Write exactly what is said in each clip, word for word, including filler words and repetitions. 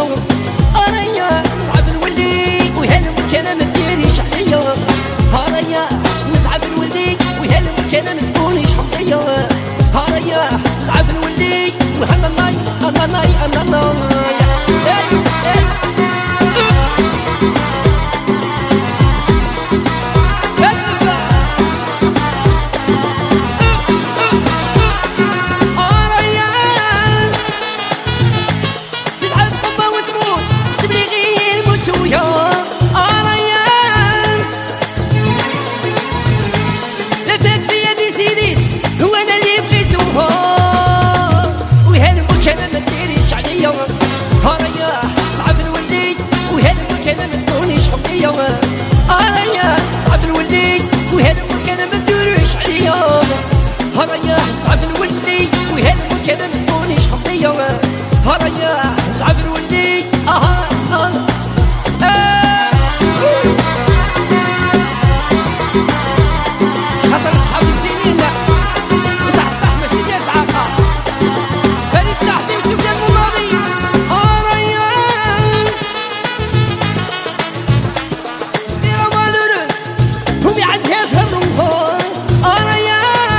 عليا أريا صعب نولي وهالم كان ما ديريش عليا أريا نصعب نولي وهالم كان ما تكونيش حمضية أريا صعب نولي وهلا لاي أنا لاي أنا لاي هريا صعب نولي وهذا مكان ما تدوريش عليا هريا صعب نولي وهذا مكان ما تكونيش حمضية هريا صعب نولي اها اه خاطر صحابي السنين نتاع الصح ماشي ديال صعاقة فريد صاحبي وسفيان مضاري هريا همي عندها زهروها أريا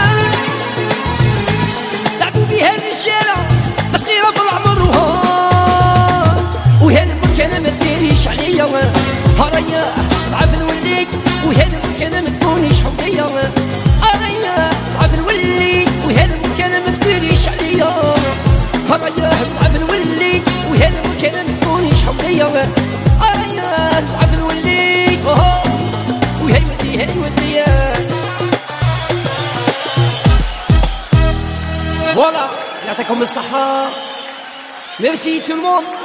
لعبوا بيها الرجالة صغيرة في العمرها وهذا مكان ما تديريش عليا هريا صعب نولي وهذا مكان ما تكونيش حمضية أريا صعب نولي وهذا مكان ما تديريش عليا هريا صعب نولي وهذا مكان ما تكونيش حمضية أريا صعب نولي وهي ودي هي ودي فوالا يعطيكم الصحة ميرسي تو الموند.